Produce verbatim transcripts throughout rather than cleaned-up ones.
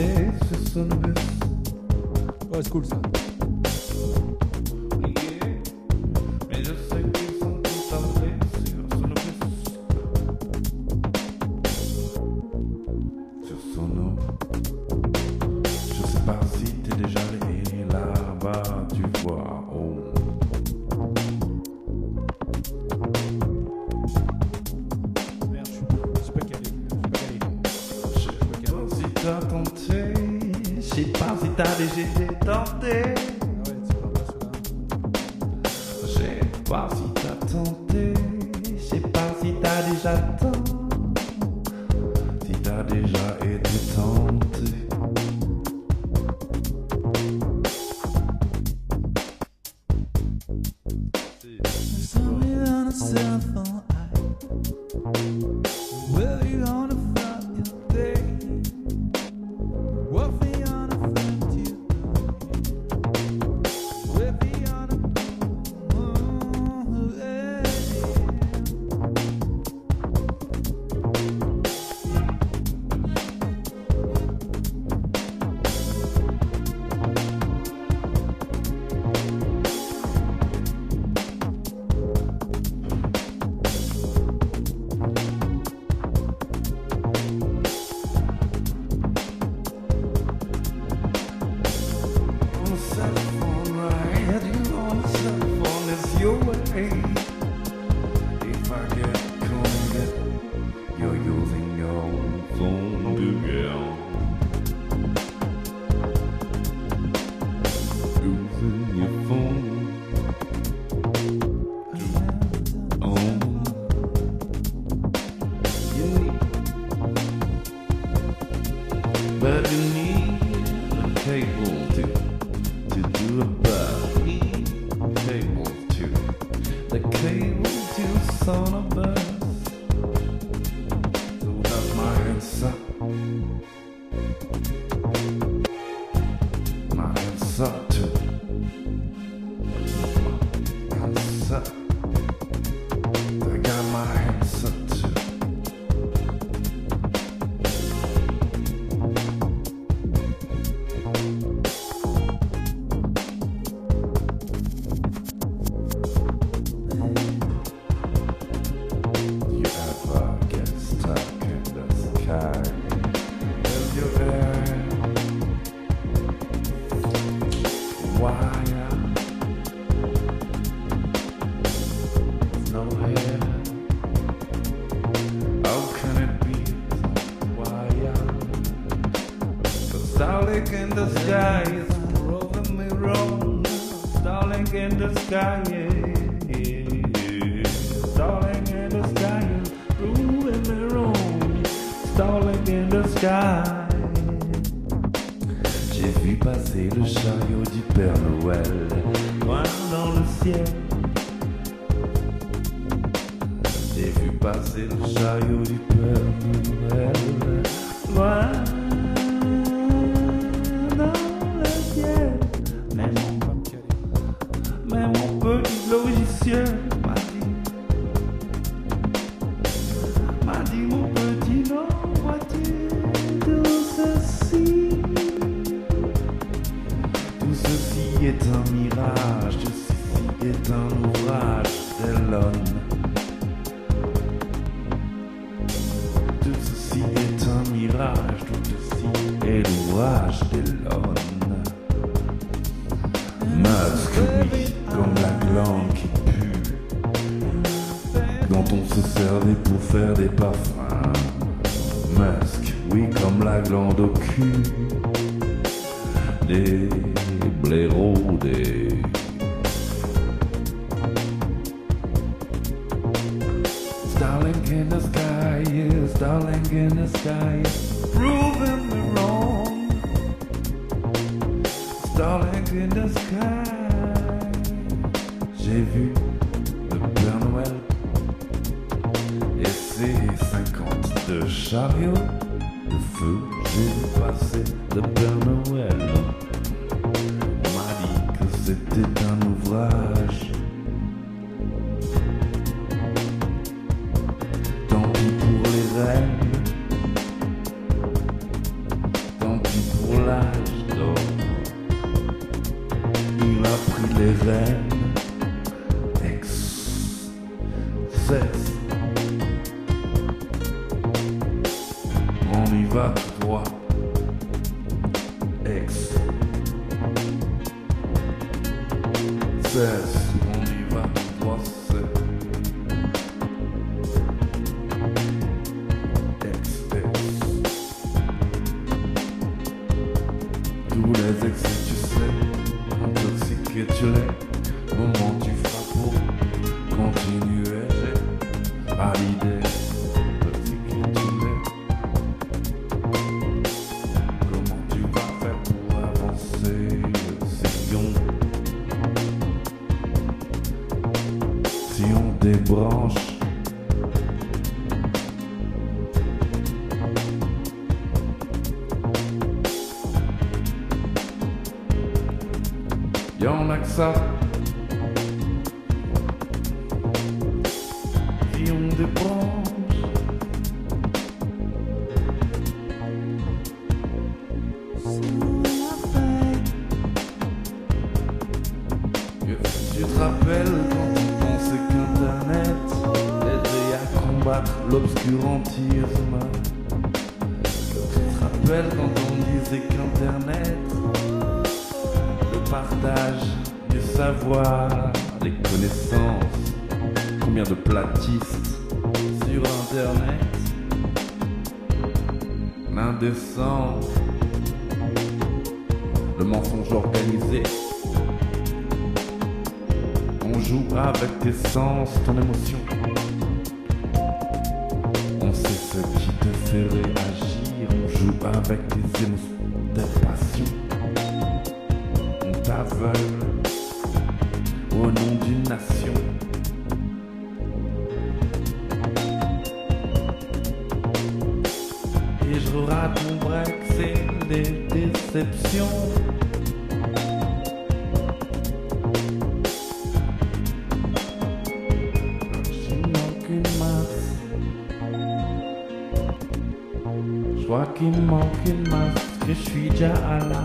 monter sur son bus. Ouais, c'est cool ça. Mais je sais qu'ils sont tous entrés sur son bus. Sur son eau. Je sais pas si t'es déjà allé là-bas, tu vois. Oh. Merde, je suis je suis pas calé. Je suis pas calé. Je sais pas si t'as tenté. Je sais pas si t'as déjà été tenté. Ah ouais, tu parles pas cela. Je sais pas si t'as tenté. Je sais pas si t'as déjà tenté. Si t'as déjà été tenté. Something on a cell phone. Where you gonna find your day? What we gonna find you? Where we gonna move? Hey. On the cell phone, right? You on the cell phone is your way. If I get caught, you're using your own phone to get. Using your phone to own. You need, but you need a cable to to do a bus. Cable to the cable to son of bus. So that's my answer. My answer to my answer. I got my answer to. You ever get stuck in the sky with your hair wire? No hair. How can it be wire? The starlink in the sky is proving me wrong. Starlink in the sky, yeah. Starlink in the sky is proving me wrong. Starlink in the sky. J'ai vu passer le chariot du Père Noël, loin dans le ciel. J'ai vu passer le chariot du Père Noël, loin dans le ciel. Mais mon, Pas me caler. mais mon petit logiciel m'a dit, m'a dit mon petit, non, vois-tu tout ceci? Tout ceci est un mirage, tout ceci est un ouvrage d'Elon. Tout ceci est un mirage, tout ceci est l'ouvrage d'Elon. Masque, oui, comme la glande qui pue, dont on se servait pour faire des parfums. Masque, oui, comme la glande au cul des blaireaux, des Starlink in the sky, yeah, Starlink in the sky, proving me wrong. Starlink in the sky, j'ai vu le Père Noël et ses cinquante-deux chariots de feu. J'ai vu passer le Père Noël. On m'a dit que c'était un ouvrage. Tant pis pour les rêves, tant pis pour l'âge d'or. Il a pris les rênes, ex, cesse. On y va tout droit, ex, cesse. On y va tout droit, c'est ex, ex. Tous les excès, tu sais, intoxiqué tu l'es. Comment tu feras pour continuer? J'ai pas l'idée, intoxiqué tu l'es. Comment tu vas faire pour avancer? Sillon. Si on débranche. Y'en a que ça qui ont des branches. Tu te rappelles quand tu pensais qu'Internet aidait à combattre l'obscurantisme? Tu te rappelles quand on disait qu'Internet, le partage du savoir, des connaissances, combien de platistes sur Internet, l'indécence, le mensonge organisé. On joue avec tes sens, ton émotion. On sait ce qui te fait réagir. On joue avec tes émotions, tes passions. On t'aveugle au nom d'une nation. Et je rate mon break, c'est des déceptions. Je crois qu'il me manque une masse, que je suis déjà à la.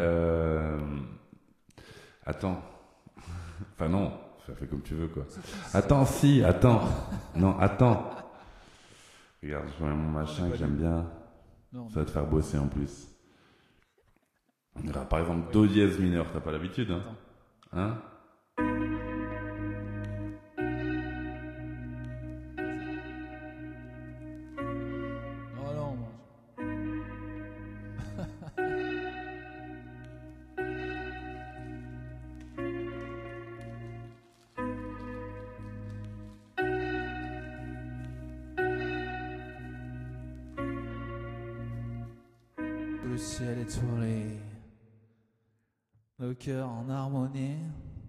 Euh... Attends. Enfin non, ça fait comme tu veux quoi. Attends, si, attends. Non, attends. Regarde, je mets mon machin que j'aime bien. Non, Ça va te faire bosser en plus. Regarde, par exemple, Do dièse mineur, t'as pas l'habitude, hein? Hein? non, non, moi. Le ciel étoilé, le cœur en harmonie.